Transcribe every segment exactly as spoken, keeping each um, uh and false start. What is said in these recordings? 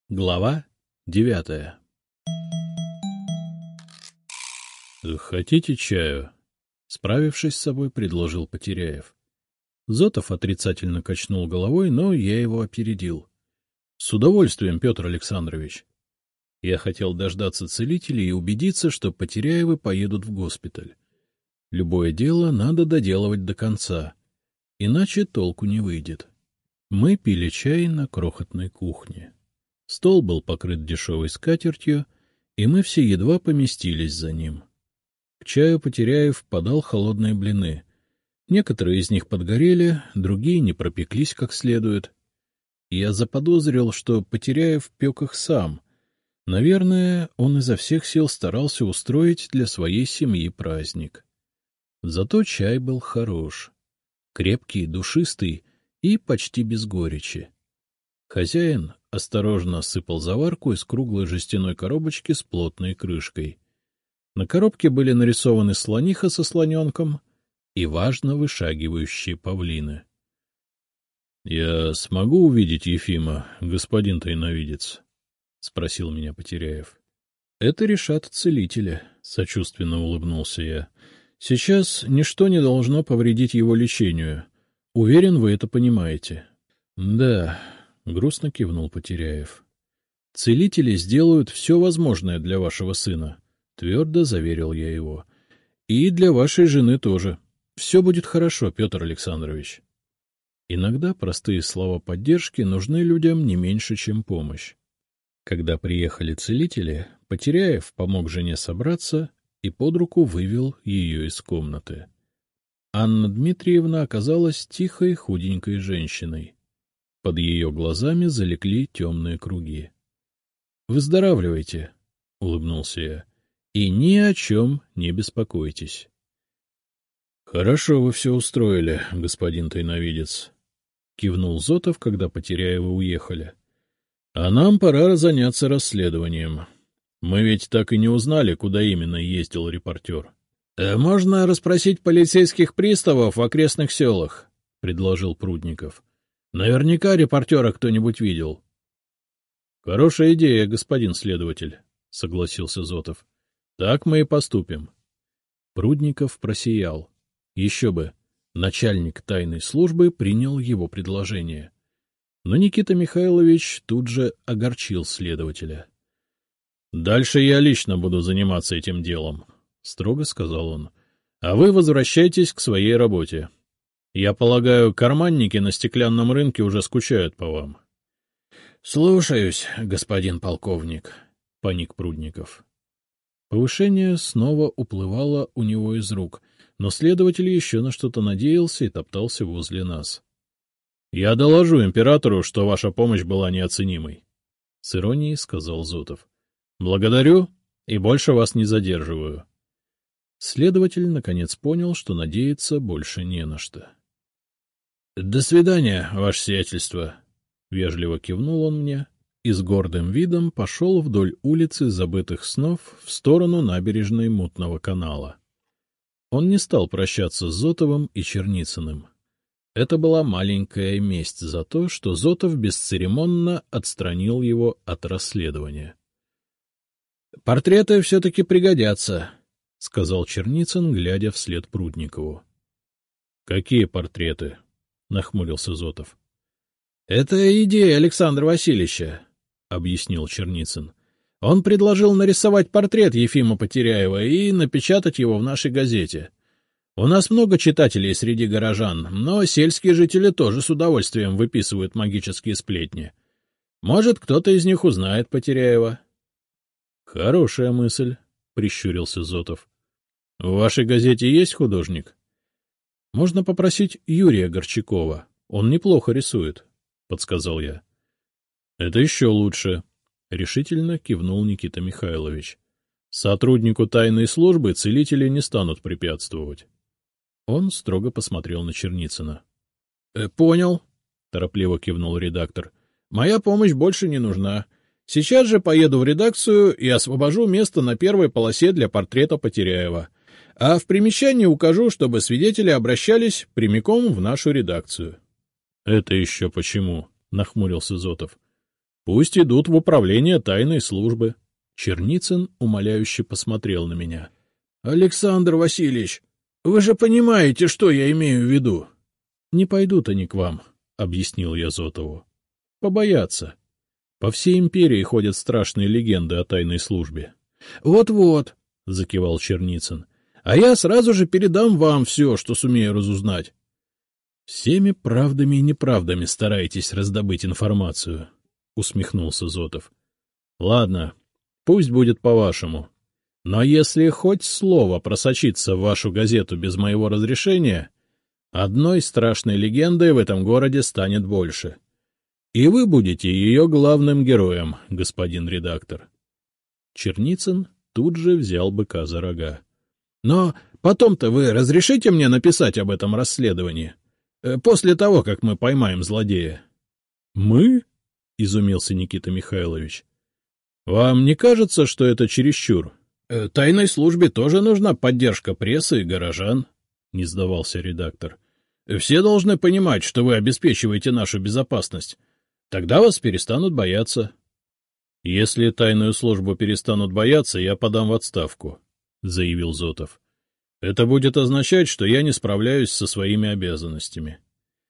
Глава девятая. «Хотите чаю?» — справившись с собой, предложил Потеряев. Зотов отрицательно качнул головой, но я его опередил. — С удовольствием, Петр Александрович. Я хотел дождаться целителей и убедиться, что Потеряевы поедут в госпиталь. Любое дело надо доделывать до конца, иначе толку не выйдет. Мы пили чай на крохотной кухне. Стол был покрыт дешевой скатертью, и мы все едва поместились за ним. К чаю Потеряев подал холодные блины. Некоторые из них подгорели, другие не пропеклись как следует. Я заподозрил, что Потеряев пек их сам. Наверное, он изо всех сил старался устроить для своей семьи праздник. Зато чай был хорош, крепкий, душистый и почти без горечи. Хозяин осторожно сыпал заварку из круглой жестяной коробочки с плотной крышкой. На коробке были нарисованы слониха со слоненком и важно вышагивающие павлины. — Я смогу увидеть Ефима, господин тайновидец? — спросил меня Потеряев. — Это решат целители, — сочувственно улыбнулся я. — Сейчас ничто не должно повредить его лечению. Уверен, вы это понимаете. — Да, — грустно кивнул Потеряев. — Целители сделают все возможное для вашего сына, — твердо заверил я его. — И для вашей жены тоже. Все будет хорошо, Петр Александрович. Иногда простые слова поддержки нужны людям не меньше, чем помощь. Когда приехали целители, Потеряев помог жене собраться и под руку вывел ее из комнаты. Анна Дмитриевна оказалась тихой, худенькой женщиной. Под ее глазами залегли темные круги. — Выздоравливайте, — улыбнулся я, — и ни о чем не беспокойтесь. — Хорошо вы все устроили, господин тайновидец, — кивнул Зотов, когда Потеряевы уехали. — А нам пора заняться расследованием. Мы ведь так и не узнали, куда именно ездил репортер. — Можно расспросить полицейских приставов в окрестных селах, — предложил Прудников. — Наверняка репортера кто-нибудь видел. — Хорошая идея, господин следователь, — согласился Зотов. — Так мы и поступим. Прудников просиял. Еще бы, начальник тайной службы принял его предложение. Но Никита Михайлович тут же огорчил следователя. — Дальше я лично буду заниматься этим делом, — строго сказал он. — А вы возвращайтесь к своей работе. Я полагаю, карманники на стеклянном рынке уже скучают по вам. — Слушаюсь, господин полковник, — поник Прудников. Повышение снова уплывало у него из рук, но следователь еще на что-то надеялся и топтался возле нас. — Я доложу императору, что ваша помощь была неоценимой, — с иронией сказал Зотов. — Благодарю и больше вас не задерживаю. Следователь наконец понял, что надеяться больше не на что. — До свидания, ваше сиятельство, — вежливо кивнул он мне и с гордым видом пошел вдоль улицы забытых снов в сторону набережной Мутного канала. Он не стал прощаться с Зотовым и Черницыным. Это была маленькая месть за то, что Зотов бесцеремонно отстранил его от расследования. — Портреты все-таки пригодятся, — сказал Черницын, глядя вслед Прудникову. — Какие портреты? — нахмурился Зотов. — Это идея Александра Васильевича, — объяснил Черницын. — Он предложил нарисовать портрет Ефима Потеряева и напечатать его в нашей газете. У нас много читателей среди горожан, но сельские жители тоже с удовольствием выписывают магические сплетни. Может, кто-то из них узнает Потеряева. — Хорошая мысль, — прищурился Зотов. — В вашей газете есть художник? — Можно попросить Юрия Горчакова. Он неплохо рисует, — подсказал я. — Это еще лучше, — решительно кивнул Никита Михайлович. — Сотруднику тайной службы целители не станут препятствовать. Он строго посмотрел на Черницына. — Понял, — торопливо кивнул редактор. — Моя помощь больше не нужна. Сейчас же поеду в редакцию и освобожу место на первой полосе для портрета Потеряева. А в примечании укажу, чтобы свидетели обращались прямиком в нашу редакцию. — Это еще почему? — нахмурился Зотов. — Пусть идут в управление тайной службы. Черницын умоляюще посмотрел на меня. — Александр Васильевич, вы же понимаете, что я имею в виду. — Не пойдут они к вам, — объяснил я Зотову. — Побоятся. По всей империи ходят страшные легенды о тайной службе. Вот — Вот-вот, — закивал Черницын. — А я сразу же передам вам все, что сумею разузнать. — Всеми правдами и неправдами стараетесь раздобыть информацию, — усмехнулся Зотов. — Ладно, пусть будет по-вашему. Но если хоть слово просочится в вашу газету без моего разрешения, одной страшной легендой в этом городе станет больше. И вы будете ее главным героем, господин редактор. Черницын тут же взял быка за рога. — Но потом-то вы разрешите мне написать об этом расследовании? После того, как мы поймаем злодея? — Мы? — изумился Никита Михайлович. — Вам не кажется, что это чересчур? — Тайной службе тоже нужна поддержка прессы и горожан, — не сдавался редактор. — Все должны понимать, что вы обеспечиваете нашу безопасность. Тогда вас перестанут бояться. — Если тайную службу перестанут бояться, я подам в отставку, — заявил Зотов. — Это будет означать, что я не справляюсь со своими обязанностями.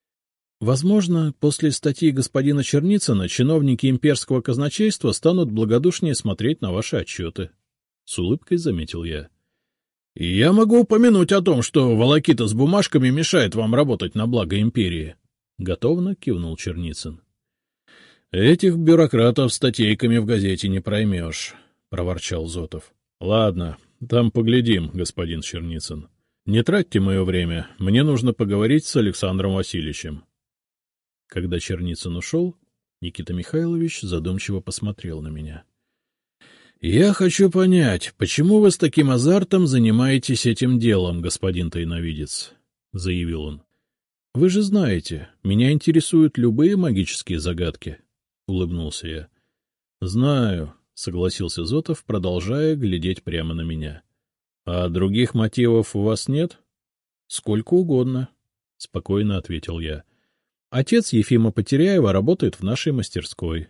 Возможно, после статьи господина Черницына чиновники имперского казначейства станут благодушнее смотреть на ваши отчеты, — с улыбкой заметил я. — Я могу упомянуть о том, что волокита с бумажками мешает вам работать на благо империи, — готовно кивнул Черницын. — Этих бюрократов статейками в газете не проймешь, — проворчал Зотов. — Ладно, там поглядим, господин Черницын. Не тратьте мое время, мне нужно поговорить с Александром Васильевичем. Когда Черницын ушел, Никита Михайлович задумчиво посмотрел на меня. — Я хочу понять, почему вы с таким азартом занимаетесь этим делом, господин тайновидец, — заявил он. — Вы же знаете, меня интересуют любые магические загадки, — улыбнулся я. — Знаю, — согласился Зотов, продолжая глядеть прямо на меня. — А других мотивов у вас нет? — Сколько угодно, — спокойно ответил я. — Отец Ефима Потеряева работает в нашей мастерской.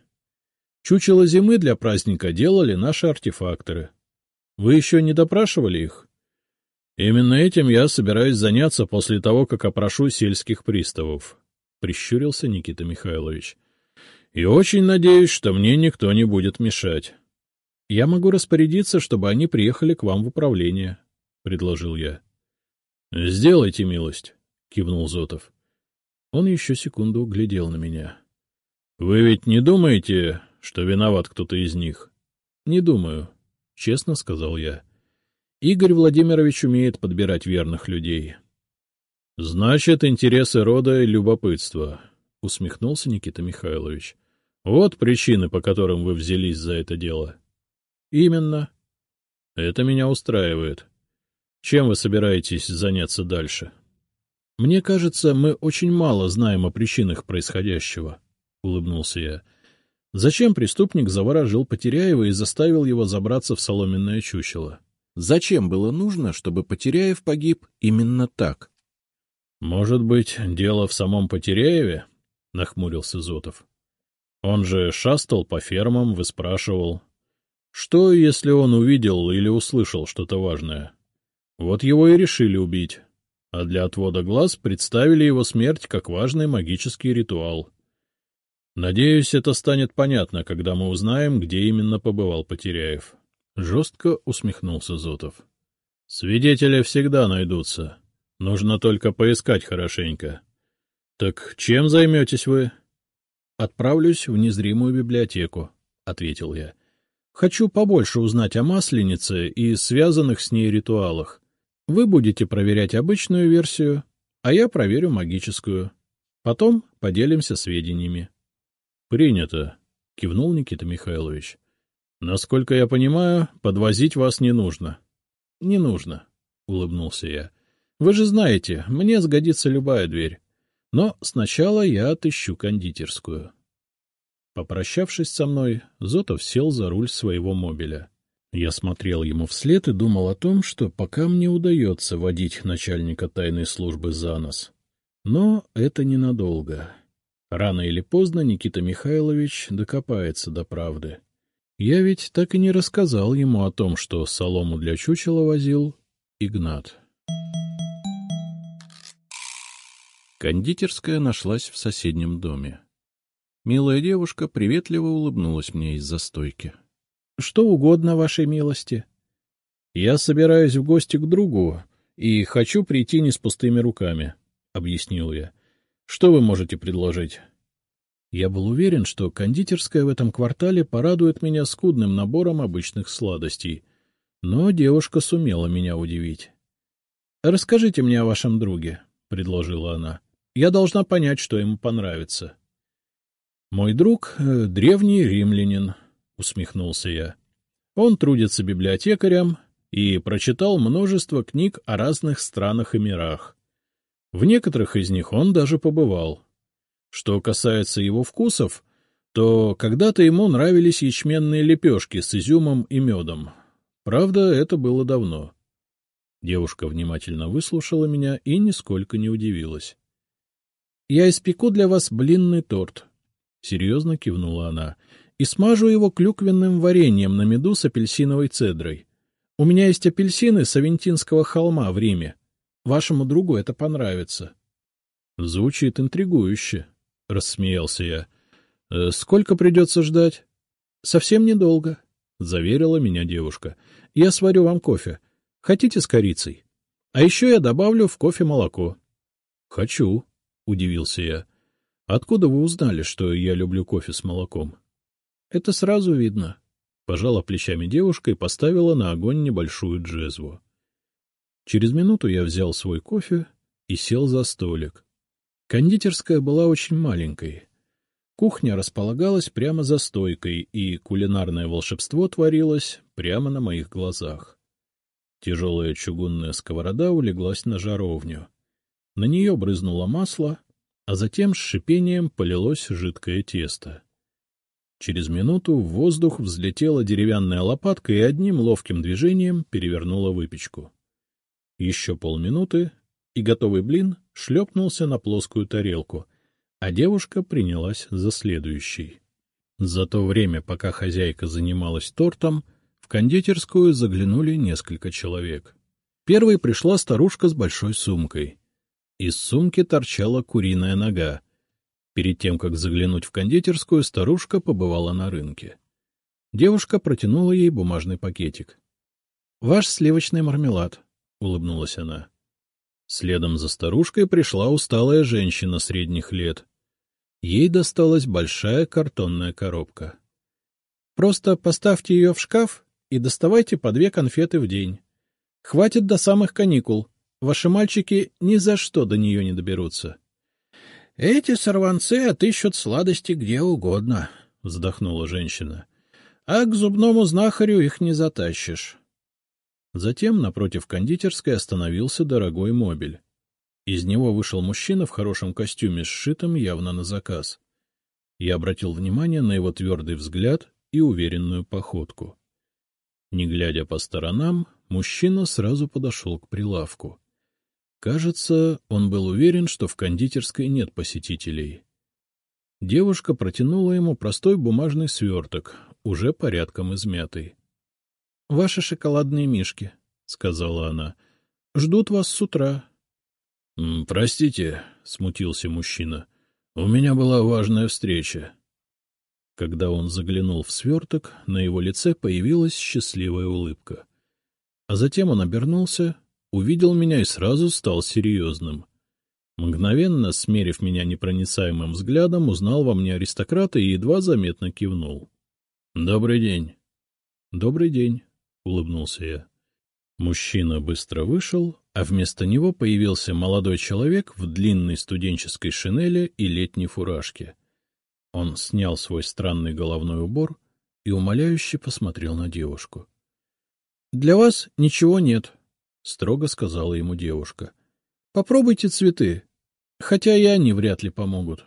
Чучело зимы для праздника делали наши артефакторы. Вы еще не допрашивали их? Именно этим я собираюсь заняться после того, как опрошу сельских приставов, — прищурился Никита Михайлович. — И очень надеюсь, что мне никто не будет мешать. — Я могу распорядиться, чтобы они приехали к вам в управление, — предложил я. — Сделайте милость, — кивнул Зотов. Он еще секунду глядел на меня. — Вы ведь не думаете, что виноват кто-то из них? — Не думаю, — честно сказал я. Игорь Владимирович умеет подбирать верных людей. — Значит, интересы рода и любопытство, — усмехнулся Никита Михайлович. — Вот причины, по которым вы взялись за это дело. — Именно. — Это меня устраивает. Чем вы собираетесь заняться дальше? — Мне кажется, мы очень мало знаем о причинах происходящего, — улыбнулся я. Зачем преступник заворожил Потеряева и заставил его забраться в соломенное чучело? Зачем было нужно, чтобы Потеряев погиб именно так? — Может быть, дело в самом Потеряеве? — нахмурился Зотов. — Он же шастал по фермам, выспрашивал. Что, если он увидел или услышал что-то важное? Вот его и решили убить, а для отвода глаз представили его смерть как важный магический ритуал. Надеюсь, это станет понятно, когда мы узнаем, где именно побывал Потеряев. Жестко усмехнулся Зотов. — Свидетели всегда найдутся. Нужно только поискать хорошенько. — Так чем займетесь вы? — Отправлюсь в незримую библиотеку, — ответил я. — Хочу побольше узнать о Масленице и связанных с ней ритуалах. Вы будете проверять обычную версию, а я проверю магическую. Потом поделимся сведениями. — Принято, — кивнул Никита Михайлович. — Насколько я понимаю, подвозить вас не нужно. — Не нужно, — улыбнулся я. — Вы же знаете, мне сгодится любая дверь. Но сначала я отыщу кондитерскую. Попрощавшись со мной, Зотов сел за руль своего мобиля. Я смотрел ему вслед и думал о том, что пока мне удается водить начальника тайной службы за нос. Но это ненадолго. Рано или поздно Никита Михайлович докопается до правды. Я ведь так и не рассказал ему о том, что солому для чучела возил Игнат. Кондитерская нашлась в соседнем доме. Милая девушка приветливо улыбнулась мне из-за стойки. — Что угодно, вашей милости. — Я собираюсь в гости к другу и хочу прийти не с пустыми руками, — объяснил я. — Что вы можете предложить? Я был уверен, что кондитерская в этом квартале порадует меня скудным набором обычных сладостей, но девушка сумела меня удивить. — Расскажите мне о вашем друге, — предложила она. — Я должна понять, что ему понравится. — Мой друг э, — древний римлянин, — усмехнулся я. Он трудится библиотекарем и прочитал множество книг о разных странах и мирах. В некоторых из них он даже побывал. Что касается его вкусов, то когда-то ему нравились ячменные лепешки с изюмом и медом. Правда, это было давно. Девушка внимательно выслушала меня и нисколько не удивилась. — Я испеку для вас блинный торт, — серьезно кивнула она, — и смажу его клюквенным вареньем на меду с апельсиновой цедрой. У меня есть апельсины с Авентинского холма в Риме. Вашему другу это понравится. — Звучит интригующе, — рассмеялся я. — Сколько придется ждать? — Совсем недолго, — заверила меня девушка. — Я сварю вам кофе. Хотите с корицей? А еще я добавлю в кофе молоко. — Хочу, — удивился я. — Откуда вы узнали, что я люблю кофе с молоком? — Это сразу видно, — пожала плечами девушка и поставила на огонь небольшую джезву. Через минуту я взял свой кофе и сел за столик. Кондитерская была очень маленькой. Кухня располагалась прямо за стойкой, и кулинарное волшебство творилось прямо на моих глазах. Тяжелая чугунная сковорода улеглась на жаровню. На нее брызнуло масло, а затем с шипением полилось жидкое тесто. Через минуту в воздух взлетела деревянная лопатка и одним ловким движением перевернула выпечку. Еще полминуты, и готовый блин шлепнулся на плоскую тарелку, а девушка принялась за следующий. За то время, пока хозяйка занималась тортом, в кондитерскую заглянули несколько человек. Первой пришла старушка с большой сумкой. Из сумки торчала куриная нога. Перед тем, как заглянуть в кондитерскую, старушка побывала на рынке. Девушка протянула ей бумажный пакетик. — Ваш сливочный мармелад, — улыбнулась она. Следом за старушкой пришла усталая женщина средних лет. Ей досталась большая картонная коробка. — Просто поставьте ее в шкаф и доставайте по две конфеты в день. Хватит до самых каникул. Ваши мальчики ни за что до нее не доберутся. — Эти сорванцы отыщут сладости где угодно, — вздохнула женщина. — А к зубному знахарю их не затащишь. Затем напротив кондитерской остановился дорогой мобиль. Из него вышел мужчина в хорошем костюме, сшитом явно на заказ. Я обратил внимание на его твердый взгляд и уверенную походку. Не глядя по сторонам, мужчина сразу подошел к прилавку. Кажется, он был уверен, что в кондитерской нет посетителей. Девушка протянула ему простой бумажный сверток, уже порядком измятый. — Ваши шоколадные мишки, — сказала она. — Ждут вас с утра. — Простите, — смутился мужчина, — у меня была важная встреча. Когда он заглянул в сверток, на его лице появилась счастливая улыбка. А затем он обернулся, увидел меня и сразу стал серьезным. Мгновенно, смерив меня непроницаемым взглядом, узнал во мне аристократа и едва заметно кивнул. — Добрый день. — Добрый день, — улыбнулся я. Мужчина быстро вышел, а вместо него появился молодой человек в длинной студенческой шинели и летней фуражке. Он снял свой странный головной убор и умоляюще посмотрел на девушку. — Для вас ничего нет, — строго сказала ему девушка. — Попробуйте цветы, хотя и они вряд ли помогут.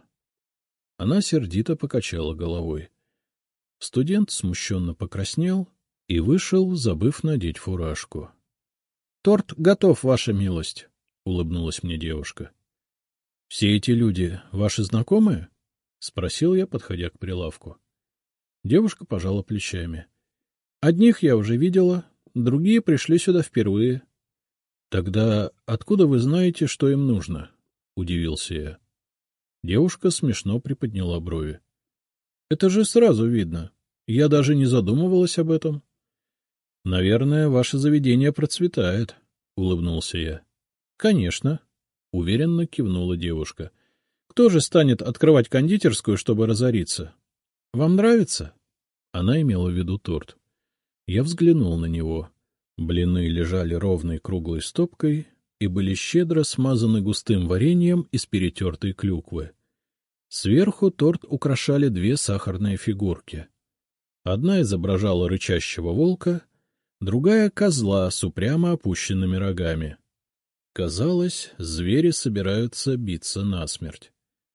Она сердито покачала головой. Студент смущенно покраснел и вышел, забыв надеть фуражку. — Торт готов, ваша милость, — улыбнулась мне девушка. — Все эти люди ваши знакомые? спросил я, подходя к прилавку. Девушка пожала плечами. — Одних я уже видела, другие пришли сюда впервые. — Тогда откуда вы знаете, что им нужно? — удивился я. Девушка смешно приподняла брови. — Это же сразу видно. Я даже не задумывалась об этом. — Наверное, ваше заведение процветает, — улыбнулся я. — Конечно, — уверенно кивнула девушка. — Кто же станет открывать кондитерскую, чтобы разориться? Вам нравится? Она имела в виду торт. Я взглянул на него. Блины лежали ровной круглой стопкой и были щедро смазаны густым вареньем из перетертой клюквы. Сверху торт украшали две сахарные фигурки. Одна изображала рычащего волка, другая — козла с упрямо опущенными рогами. Казалось, звери собираются биться насмерть.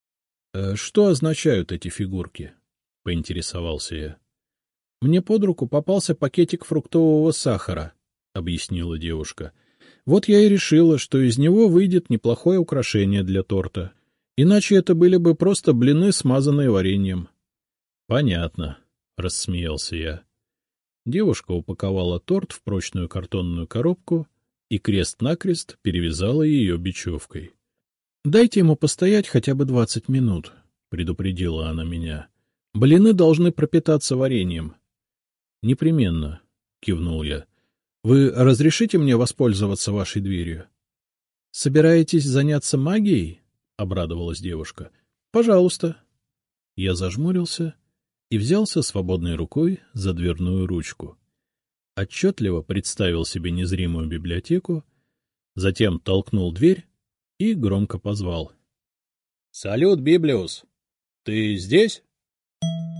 — Что означают эти фигурки? — поинтересовался я. — Мне под руку попался пакетик фруктового сахара, — объяснила девушка. — Вот я и решила, что из него выйдет неплохое украшение для торта. Иначе это были бы просто блины, смазанные вареньем. — Понятно, — рассмеялся я. Девушка упаковала торт в прочную картонную коробку и крест-накрест перевязала ее бечевкой. — Дайте ему постоять хотя бы двадцать минут, — предупредила она меня. — Блины должны пропитаться вареньем. — Непременно, — кивнул я. — Вы разрешите мне воспользоваться вашей дверью? — Собираетесь заняться магией? — обрадовалась девушка. — Пожалуйста. Я зажмурился и взялся свободной рукой за дверную ручку. Отчетливо представил себе незримую библиотеку, затем толкнул дверь и громко позвал. — Салют, Библиус! Ты здесь?